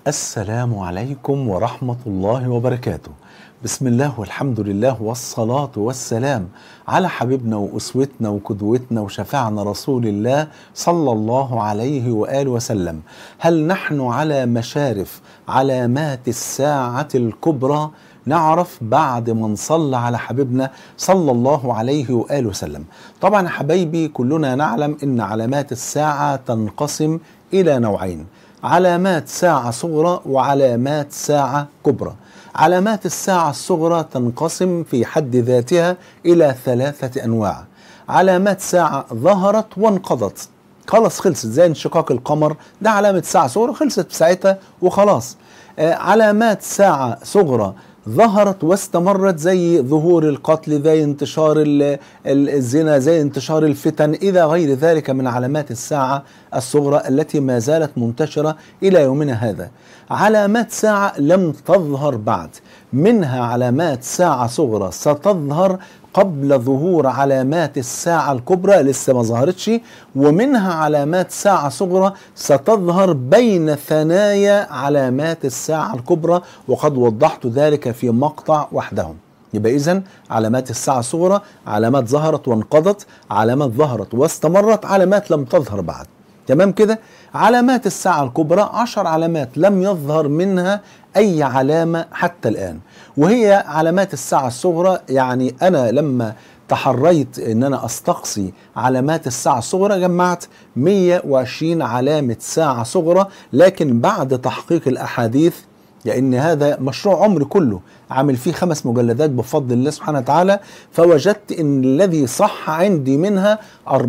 السلام عليكم ورحمة الله وبركاته. بسم الله والحمد لله والصلاة والسلام على حبيبنا وأسوتنا وقدوتنا وشفاعنا رسول الله صلى الله عليه وآله وسلم. هل نحن على مشارف علامات الساعة الكبرى؟ نعرف بعد ما نصلى على حبيبنا صلى الله عليه وآله وسلم. طبعا يا حبايبي كلنا نعلم إن علامات الساعة تنقسم إلى نوعين: علامات ساعة صغرى وعلامات ساعة كبرى. علامات الساعة الصغرى تنقسم في حد ذاتها إلى 3 أنواع: علامات ساعة ظهرت وانقضت، خلاص خلصت، زي انشقاق القمر، ده علامة ساعة صغرى خلصت بساعتها وخلاص. علامات ساعة صغرى ظهرت واستمرت، زي ظهور القتل، زي انتشار الزنا، زي انتشار الفتن، إلى غير ذلك من علامات الساعة الصغرى التي ما زالت منتشرة إلى يومنا هذا. علامات ساعة لم تظهر بعد، منها علامات ساعة صغرى ستظهر قبل ظهور علامات الساعة الكبرى، لسه ما ظهرتش، ومنها علامات ساعة صغرى ستظهر بين ثنايا علامات الساعة الكبرى، وقد وضحت ذلك في مقطع وحدهم. يبقى إذن علامات الساعة الصغرى علامات ظهرت وانقضت، علامات ظهرت واستمرت، علامات لم تظهر بعد. تمام كده؟ علامات الساعة الكبرى 10 علامات لم يظهر منها أي علامة حتى الآن، وهي علامات الساعة الصغرى. يعني أنا لما تحريت أن أنا أستقصي علامات الساعة الصغرى جمعت 120 علامة ساعة صغرى، لكن بعد تحقيق الأحاديث، لأن هذا مشروع عمري كله عامل فيه 5 مجلدات بفضل الله سبحانه وتعالى، فوجدت أن الذي صح عندي منها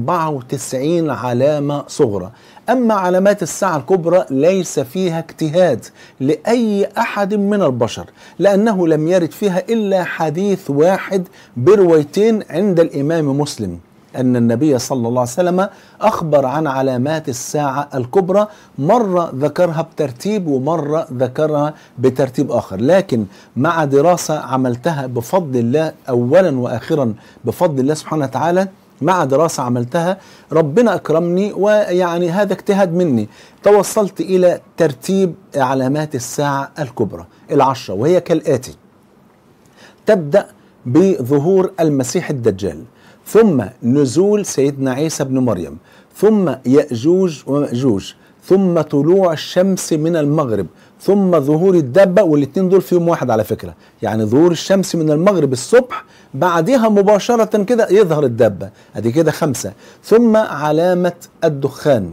94 علامة صغرى. أما علامات الساعة الكبرى ليس فيها اجتهاد لأي أحد من البشر، لأنه لم يرد فيها إلا حديث واحد بروايتين عند الإمام مسلم، أن النبي صلى الله عليه وسلم أخبر عن علامات الساعة الكبرى، مرة ذكرها بترتيب ومرة ذكرها بترتيب آخر. لكن مع دراسة عملتها بفضل الله أولا وآخرا بفضل الله سبحانه وتعالى، مع دراسة عملتها ربنا أكرمني، ويعني هذا اجتهاد مني، توصلت إلى ترتيب علامات الساعة الكبرى 10، وهي كالآتي: تبدأ بظهور المسيح الدجال، ثم نزول سيدنا عيسى بن مريم، ثم يأجوج ومأجوج، ثم طلوع الشمس من المغرب، ثم ظهور الدابة، والاتنين دول فيهم واحد على فكرة، يعني ظهور الشمس من المغرب الصبح، بعدها مباشرة كده يظهر الدابة، ادي كده 5، ثم علامة الدخان،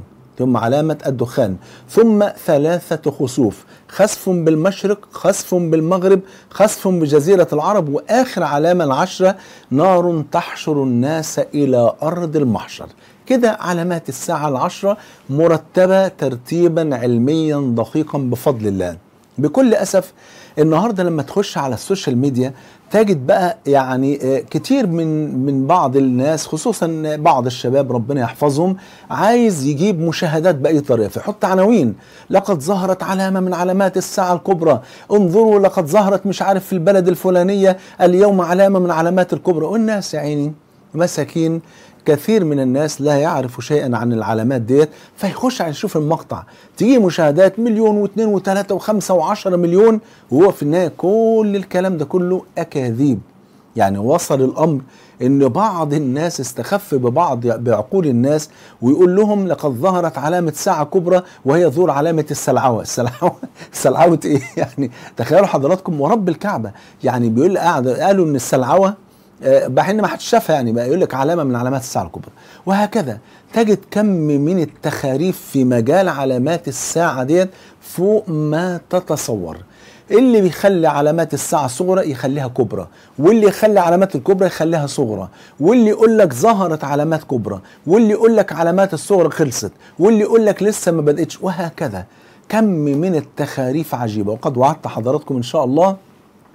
ثم 3 خسوف: خسف بالمشرق، خسف بالمغرب، خسف بجزيرة العرب، وآخر علامة 10 نار تحشر الناس إلى أرض المحشر. كده علامات الساعة 10 مرتبة ترتيبا علميا دقيقا بفضل الله. بكل أسف النهاردة لما تخش على السوشيال ميديا تجد بقى يعني كتير من بعض الناس، خصوصا بعض الشباب ربنا يحفظهم، عايز يجيب مشاهدات بأي طريقة، فيحط عناوين: لقد ظهرت علامة من علامات الساعة الكبرى، انظروا لقد ظهرت مش عارف في البلد الفلانية اليوم علامة من علامات الكبرى. والناس يا عيني مساكين، كثير من الناس لا يعرف شيئا عن العلامات ديت، فيخش على يشوف المقطع تيجي مشاهدات 1 و2 و3 و5 و10 مليون، وهو في النهاية كل الكلام ده كله أكاذيب. يعني وصل الأمر إن بعض الناس استخف بعقول الناس ويقول لهم لقد ظهرت علامة ساعة كبرى، وهي ظهور علامة السلعوة. السلعوة إيه يعني؟ تخيلوا حضراتكم ورب الكعبة، يعني بيقول قالوا إن السلعوة بحين ما حدش شافها، يعني بقى يقول لك علامة من علامات الساعة الكبرى. وهكذا تجد كم من التخاريف في مجال علامات الساعة ديت فوق ما تتصور. اللي بيخلي علامات الساعة الصغرى يخليها كبرى، واللي يخلي علامات الكبرى يخليها صغرى، واللي يقول لك ظهرت علامات كبرى، واللي يقول لك علامات الصغرى خلصت، واللي يقول لك لسه ما بدأتش، وهكذا كم من التخاريف عجيبة. وقد وعدت حضراتكم إن شاء الله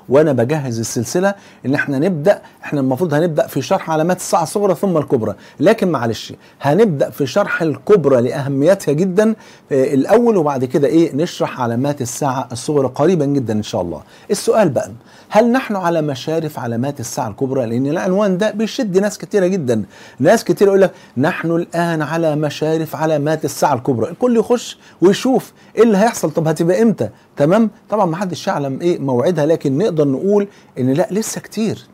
وانا بجهز السلسله ان احنا المفروض هنبدا في شرح علامات الساعه الصغرى ثم الكبرى، لكن معلش هنبدا في شرح الكبرى لاهميتها جدا الاول، وبعد كده نشرح علامات الساعه الصغرى قريبا جدا ان شاء الله. السؤال بقى، هل نحن على مشارف علامات الساعه الكبرى؟ لان العنوان ده بيشد ناس كتيره جدا، ناس كتير يقول لك نحن الان على مشارف علامات الساعه الكبرى، الكل يخش ويشوف ايه اللي هيحصل، طب هتبقى امتى؟ تمام، طبعا ما حدش يعلم موعدها، لكن نقدر نقول ان لا، لسه كتير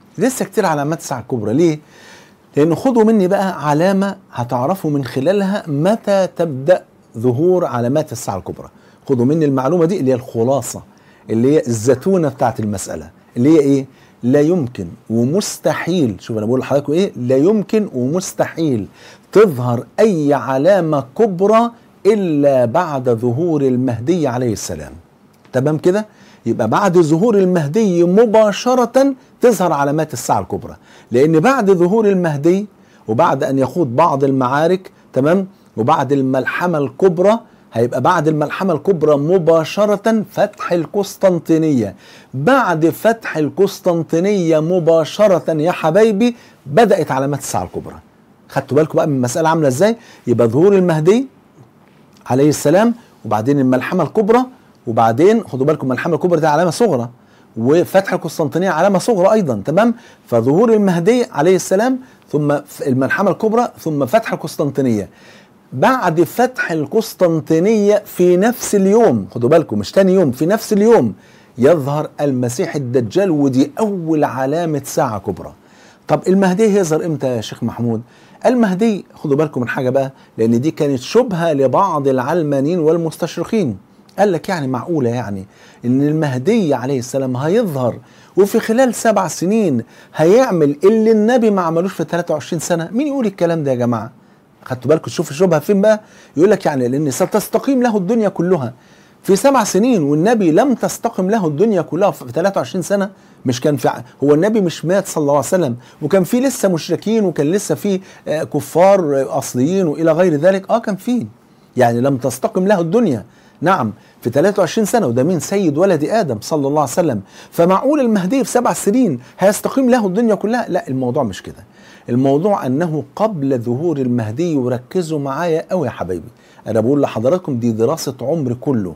علامات الساعه الكبرى. ليه؟ لان خدوا مني بقى علامه هتعرفوا من خلالها متى تبدا ظهور علامات الساعه الكبرى. خدوا مني المعلومه دي اللي هي الخلاصه، اللي هي الزتونه بتاعت المساله، اللي هي ايه؟ لا يمكن ومستحيل، شوف انا بقول لحضراتكم لا يمكن ومستحيل تظهر اي علامه كبرى الا بعد ظهور المهدي عليه السلام. تمام كده؟ يبقى بعد ظهور المهدي مباشرة تظهر علامات الساعة الكبرى، لأن بعد ظهور المهدي وبعد أن يخوض بعض المعارك، تمام، وبعد الملحمة الكبرى، هيبقى بعد الملحمة الكبرى مباشرة فتح القسطنطينية. بعد فتح القسطنطينية مباشرة يا حبايبي بدأت علامات الساعة الكبرى. خدتوا بالكم بقى من المسألة عاملة ازاي؟ يبقى ظهور المهدي عليه السلام، وبعدين الملحمة الكبرى، وبعدين خدوا بالكم الملحمة الكبرى دي علامة صغرى، وفتح القسطنطينية علامة صغرى أيضا. تمام؟ فظهور المهدي عليه السلام ثم الملحمة الكبرى ثم فتح القسطنطينية. بعد فتح القسطنطينية في نفس اليوم، خدوا بالكم مش تاني يوم، في نفس اليوم يظهر المسيح الدجال، ودي أول علامة ساعة كبرى. طب المهدي هيظهر امتى يا شيخ محمود؟ المهدي خدوا بالكم من حاجة بقى، لأن دي كانت شبهة لبعض العلمانيين والمستشرقين. قال لك يعني معقولة يعني إن المهدي عليه السلام هيظهر وفي خلال 7 سنين هيعمل اللي النبي ما عملوش في 23 سنة؟ مين يقول الكلام ده يا جماعة؟ خدتوا بالكم شوف الشبهة فين بقى؟ يقول لك يعني لأن ستستقيم له الدنيا كلها في 7 سنين، والنبي لم تستقم له الدنيا كلها في 23 سنة. مش كان في هو النبي مش مات صلى الله عليه وسلم، وكان في لسه مشركين، وكان لسه في كفار أصليين وإلى غير ذلك. كان في، يعني لم تستقم له الدنيا، نعم، في 23 سنة، وده مين؟ سيد ولد آدم صلى الله عليه وسلم. فمعقول المهدي في 7 سنين هيستقيم له الدنيا كلها؟ لا، الموضوع مش كده. الموضوع أنه قبل ظهور المهدي، وركزوا معايا قوي يا حبايبي، أنا بقول لحضراتكم دي دراسة عمر كله.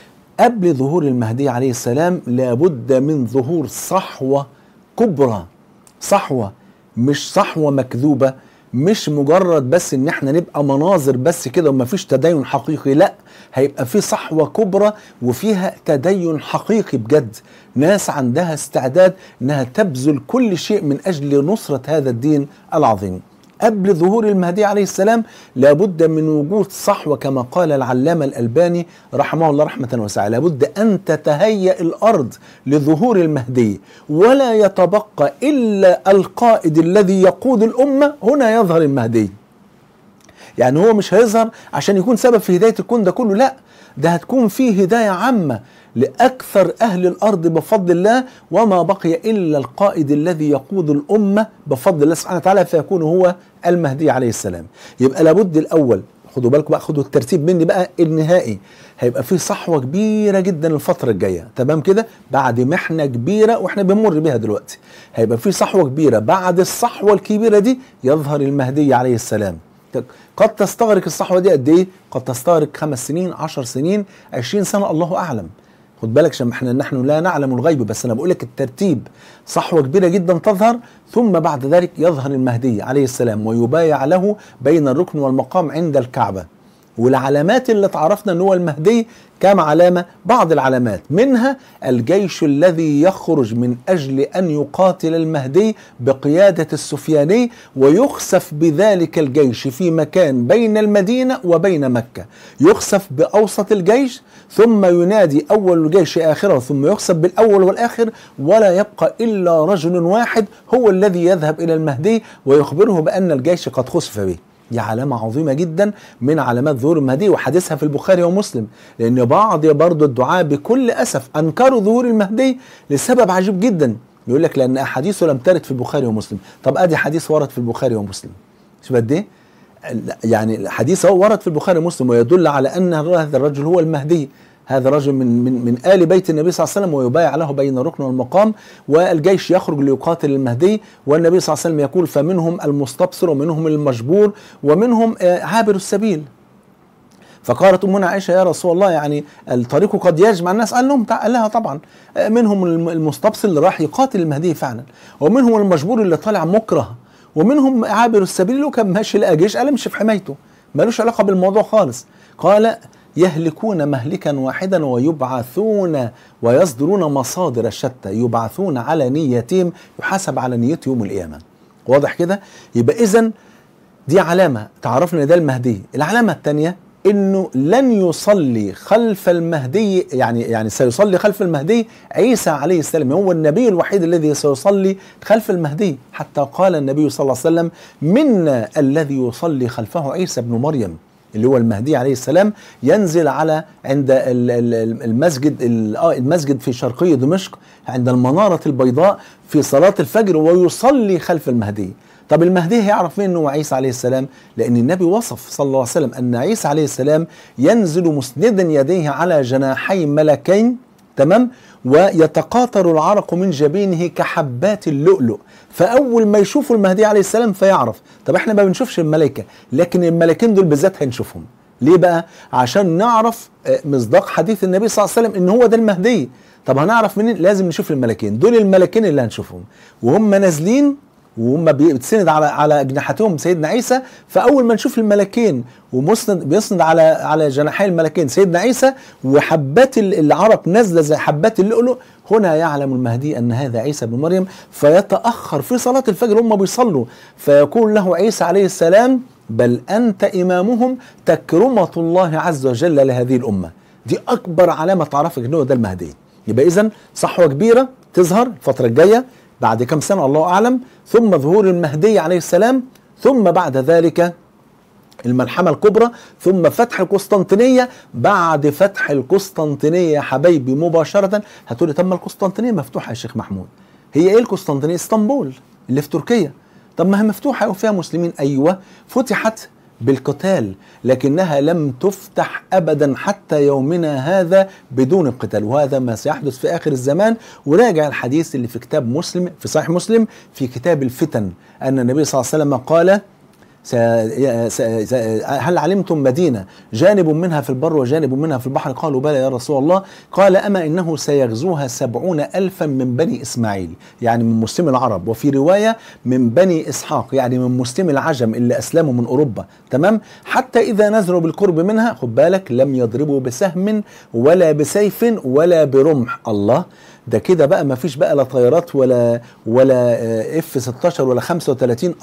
قبل ظهور المهدي عليه السلام لابد من ظهور صحوة كبرى، صحوة مش صحوة مكذوبة، مش مجرد بس ان احنا نبقى مناظر بس كده ومفيش تدين حقيقي، لا، هيبقى في صحوة كبرى وفيها تدين حقيقي بجد، ناس عندها استعداد انها تبذل كل شيء من اجل نصرة هذا الدين العظيم. قبل ظهور المهدي عليه السلام لابد من وجود صحوة، كما قال العلامة الألباني رحمه الله رحمة واسعة، لابد أن تتهيأ الأرض لظهور المهدي، ولا يتبقى إلا القائد الذي يقود الأمة، هنا يظهر المهدي. يعني هو مش هيظهر عشان يكون سبب في هداية الكون ده كله، لا، ده هتكون فيه هداية عامة لأكثر أهل الأرض بفضل الله، وما بقي إلا القائد الذي يقود الأمة بفضل الله سبحانه وتعالى، فيكون هو المهدي عليه السلام. يبقى لابد الأول، خدوا بالكم بقى، خدوا الترتيب مني بقى النهائي، هيبقى فيه صحوة كبيرة جدا الفترة الجاية، تمام كده؟ بعد محنة كبيرة واحنا بنمر بيها دلوقتي، هيبقى فيه صحوة كبيرة. بعد الصحوة الكبيرة دي يظهر المهدي عليه السلام. قد تستغرق الصحوة دي قد ايه؟ قد تستغرق 5 سنين، 10 سنين، 20 سنة، الله أعلم. خد بالك عشان نحن لا نعلم الغيب، بس أنا بقول لك الترتيب، صحوة كبيرة جدا تظهر، ثم بعد ذلك يظهر المهدي عليه السلام ويبايع له بين الركن والمقام عند الكعبة. والعلامات اللي تعرفنا أنه هو المهدي كام علامة؟ بعض العلامات منها الجيش الذي يخرج من أجل أن يقاتل المهدي بقيادة السفياني، ويخسف بذلك الجيش في مكان بين المدينة وبين مكة، يخسف بأوسط الجيش، ثم ينادي أول الجيش آخره، ثم يخسف بالأول والآخر، ولا يبقى إلا رجل واحد هو الذي يذهب إلى المهدي ويخبره بأن الجيش قد خسف به. دي علامة عظيمة جدا من علامات ظهور المهدي، وحديثها في البخاري ومسلم، لأن بعض برضو الدعاة بكل أسف أنكروا ظهور المهدي لسبب عجيب جدا، يقول لك لأن أحاديثه لم ترد في البخاري ومسلم. طب أدي حديث ورد في البخاري ومسلم، شوف قد إيه، يعني الحديث هو ورد في البخاري ومسلم ويدل على أن هذا الرجل هو المهدي، هذا رجل من آل بيت النبي صلى الله عليه وسلم، ويبايع له بين الركن والمقام، والجيش يخرج ليقاتل المهدي، والنبي صلى الله عليه وسلم يقول فمنهم المستبصر ومنهم المجبور ومنهم عابر السبيل. فقالت أمنا عائشة يا رسول الله يعني الطريق قد يجمع الناس، قال لها طبعا منهم المستبصر اللي راح يقاتل المهدي فعلا، ومنهم المجبور اللي طالع مكره، ومنهم عابر السبيل اللي كان ماشي لقى جيش قال امشي في حمايته، مالوش علاقة بالموضوع خالص. قال يهلكون مهلكا واحدا ويبعثون ويصدرون مصادر شتى، يبعثون على نيتهم، يحاسب على نيته يوم القيامة. واضح كده؟ يبقى إذن دي علامة تعرفنا ان ده المهدي. العلامة الثانية انه لن يصلي خلف المهدي، يعني سيصلي خلف المهدي عيسى عليه السلام، هو النبي الوحيد الذي سيصلي خلف المهدي، حتى قال النبي صلى الله عليه وسلم منا الذي يصلي خلفه عيسى بن مريم اللي هو المهدي عليه السلام، ينزل على عند المسجد في شرقي دمشق عند المنارة البيضاء في صلاة الفجر ويصلي خلف المهدي. طب المهدي هيعرف مين انه عيسى عليه السلام؟ لان النبي وصف صلى الله عليه وسلم ان عيسى عليه السلام ينزل مسندا يديه على جناحي ملكين، تمام، ويتقاطر العرق من جبينه كحبات اللؤلؤ، فاول ما يشوفوا المهدي عليه السلام فيعرف. طب احنا ما بنشوفش الملائكه، لكن الملكين دول بالذات هنشوفهم. ليه بقى؟ عشان نعرف مصداق حديث النبي صلى الله عليه وسلم ان هو ده المهدي. طب هنعرف منين؟ لازم نشوف الملكين دول، الملكين اللي هنشوفهم وهم نازلين وهم بيتسند على اجنحتهم سيدنا عيسى. فاول ما نشوف الملكين بيسند على جناحي الملكين سيدنا عيسى وحبات العرق نازله زي حبات اللؤلؤ، هنا يعلم المهدي ان هذا عيسى بن مريم، فيتاخر في صلاه الفجر هم بيصلوا، فيقول له عيسى عليه السلام بل انت امامهم تكرمه الله عز وجل لهذه الامه. دي اكبر علامه تعرفك ان هو ده المهدي. يبقى اذا صحوه كبيره تظهر الفتره الجايه بعد كم سنة الله أعلم، ثم ظهور المهدي عليه السلام، ثم بعد ذلك الملحمة الكبرى، ثم فتح القسطنطينية. بعد فتح القسطنطينية يا حبايبي مباشرة هتقولي طب ما القسطنطينية مفتوحة يا شيخ محمود. هي ايه القسطنطينية؟ اسطنبول اللي في تركيا. طب ما هي مفتوحة وفيها مسلمين، أيوة فتحت بالقتال، لكنها لم تفتح أبدا حتى يومنا هذا بدون القتال، وهذا ما سيحدث في آخر الزمان. وراجع الحديث اللي في كتاب مسلم في صحيح مسلم في كتاب الفتن أن النبي صلى الله عليه وسلم قال هل علمتم مدينة جانب منها في البر وجانب منها في البحر؟ قالوا بلى يا رسول الله. قال أما إنه سيغزوها 70,000 من بني إسماعيل، يعني من مسلم العرب، وفي رواية من بني إسحاق يعني من مسلم العجم اللي أسلموا من أوروبا، تمام، حتى إذا نزلوا بالقرب منها خد بالك لم يضربوا بسهم ولا بسيف ولا برمح. الله، ده كده بقى ما فيش بقى لا طيارات ولا F-16 ولا 35،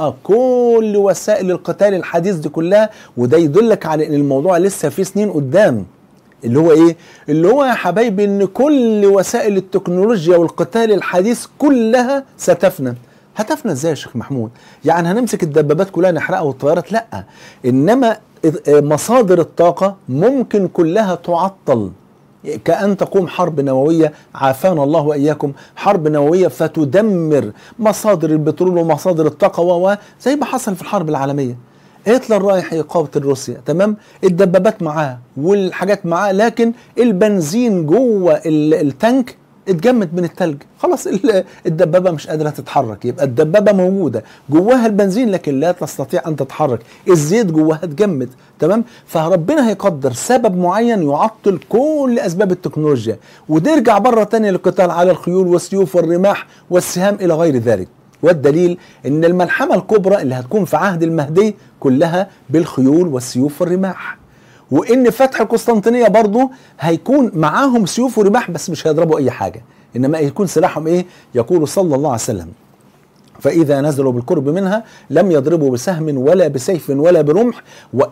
كل وسائل القتال الحديث دي كلها. وده يدلك على ان الموضوع لسه فيه سنين قدام. اللي هو ايه؟ اللي هو يا حبايبي ان كل وسائل التكنولوجيا والقتال الحديث كلها ستفنى. هتفنى ازاي يا شيخ محمود؟ يعني هنمسك الدبابات كلها نحرقها والطيارات؟ لا، انما مصادر الطاقة ممكن كلها تعطل، كأن تقوم حرب نووية، عافانا الله وإياكم، حرب نووية فتدمر مصادر البترول ومصادر الطاقة زي ما حصل في الحرب العالمية. هتلر رايح يقاتل روسيا، تمام، الدبابات معاه والحاجات معاه، لكن البنزين جوه التانك اتجمد من التلج، خلاص الدبابة مش قادرة تتحرك. يبقى الدبابة موجودة جواها البنزين لكن لا تستطيع أن تتحرك، الزيت جواها اتجمد، تمام. فربنا هيقدر سبب معين يعطل كل أسباب التكنولوجيا، ونرجع بره تاني للقتال على الخيول والسيوف والرماح والسهام إلى غير ذلك. والدليل ان الملحمة الكبرى اللي هتكون في عهد المهدي كلها بالخيول والسيوف والرماح، وان فتح القسطنطينية برضو هيكون معاهم سيوف ورماح بس مش هيضربوا اي حاجة، انما يكون سلاحهم ايه؟ يقول صلى الله عليه وسلم فإذا نزلوا بالقرب منها لم يضربوا بسهم ولا بسيف ولا برمح،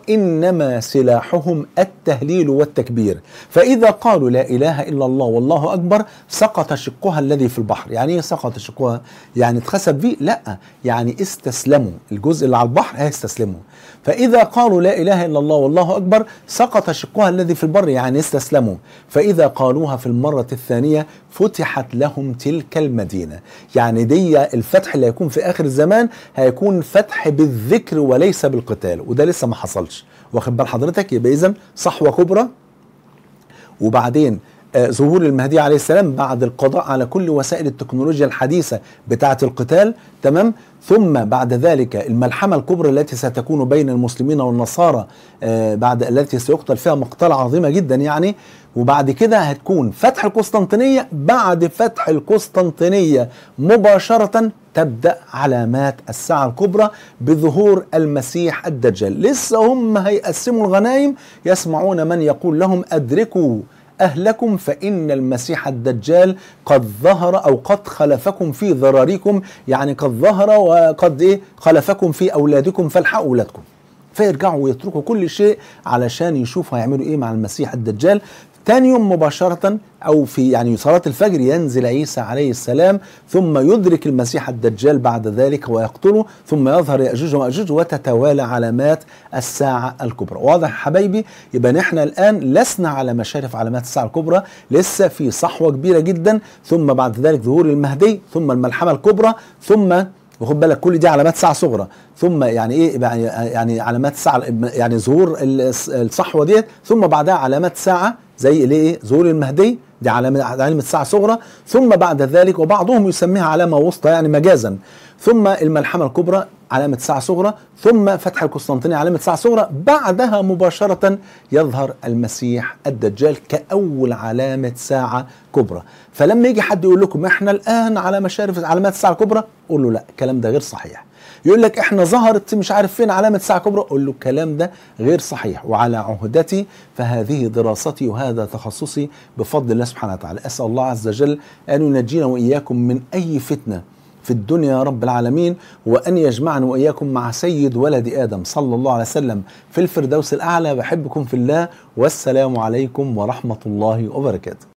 وإنما سلاحهم التهليل والتكبير. فإذا قالوا لا إله إلا الله والله أكبر سقط شقها الذي في البحر. يعني إيه سقط شقها؟ يعني اتخسف فيه؟ لا، يعني استسلموا، الجزء اللي على البحر هيستسلموا. فإذا قالوا لا إله إلا الله والله أكبر سقط شقها الذي في البر، يعني استسلموا. فإذا قالوها في المرة الثانية فتحت لهم تلك المدينة. يعني دي الفتح اللي هيكون في آخر الزمان هيكون فتح بالذكر وليس بالقتال، وده لسه ما حصلش، واخد بال حضرتك؟ يبقى إذن صحوة كبرى وبعدين ظهور المهدي عليه السلام بعد القضاء على كل وسائل التكنولوجيا الحديثة بتاعة القتال، تمام. ثم بعد ذلك الملحمة الكبرى التي ستكون بين المسلمين والنصارى بعد التي سيقتل فيها مقتلة عظيمة جدا يعني. وبعد كده هتكون فتح القسطنطينية. بعد فتح القسطنطينية مباشرة تبدأ علامات الساعة الكبرى بظهور المسيح الدجال. لسه هم هيقسموا الغنائم يسمعون من يقول لهم أدركوا أهلكم فإن المسيح الدجال قد ظهر أو قد خلفكم في ذراريكم، يعني قد ظهر وقد خلفكم في أولادكم فالحقوا أولادكم. فيرجعوا ويتركوا كل شيء علشان يشوفوا هيعملوا إيه مع المسيح الدجال. تاني يوم مباشرة أو في يعني صلاة الفجر ينزل عيسى عليه السلام، ثم يدرك المسيح الدجال بعد ذلك ويقتله، ثم يظهر يأجوج ومأجوج، وتتوالى علامات الساعة الكبرى. واضح حبايبي؟ يبقى نحن الآن لسنا على مشارف علامات الساعة الكبرى، لسه في صحوة كبيرة جدا، ثم بعد ذلك ظهور المهدي، ثم الملحمة الكبرى، ثم وخد بالك كل دي علامات ساعة صغرى، ثم يعني ايه يعني علامات ساعة يعني ظهور الصحوة ديت، ثم بعدها علامات ساعة زي الايه ظهور المهدي، دي علامة ساعة صغرى، ثم بعد ذلك وبعضهم يسميها علامة وسطى يعني مجازا، ثم الملحمة الكبرى علامة ساعة صغرى، ثم فتح القسطنطينية علامة ساعة صغرى، بعدها مباشرة يظهر المسيح الدجال كأول علامة ساعة كبرى. فلما يجي حد يقول لكم احنا الآن على مشارف علامات الساعة الكبرى، قول له لا، الكلام ده غير صحيح. يقول لك احنا ظهرت مش عارف فين علامة ساعة كبرى، قول له الكلام ده غير صحيح، وعلى عهدتي فهذه دراستي وهذا تخصصي بفضل الله سبحانه وتعالى. أسأل الله عز وجل أن ينجينا وإياكم من أي فتنة في الدنيا يا رب العالمين، وأن يجمعنا وإياكم مع سيد ولد آدم صلى الله عليه وسلم في الفردوس الأعلى. بحبكم في الله، والسلام عليكم ورحمة الله وبركاته.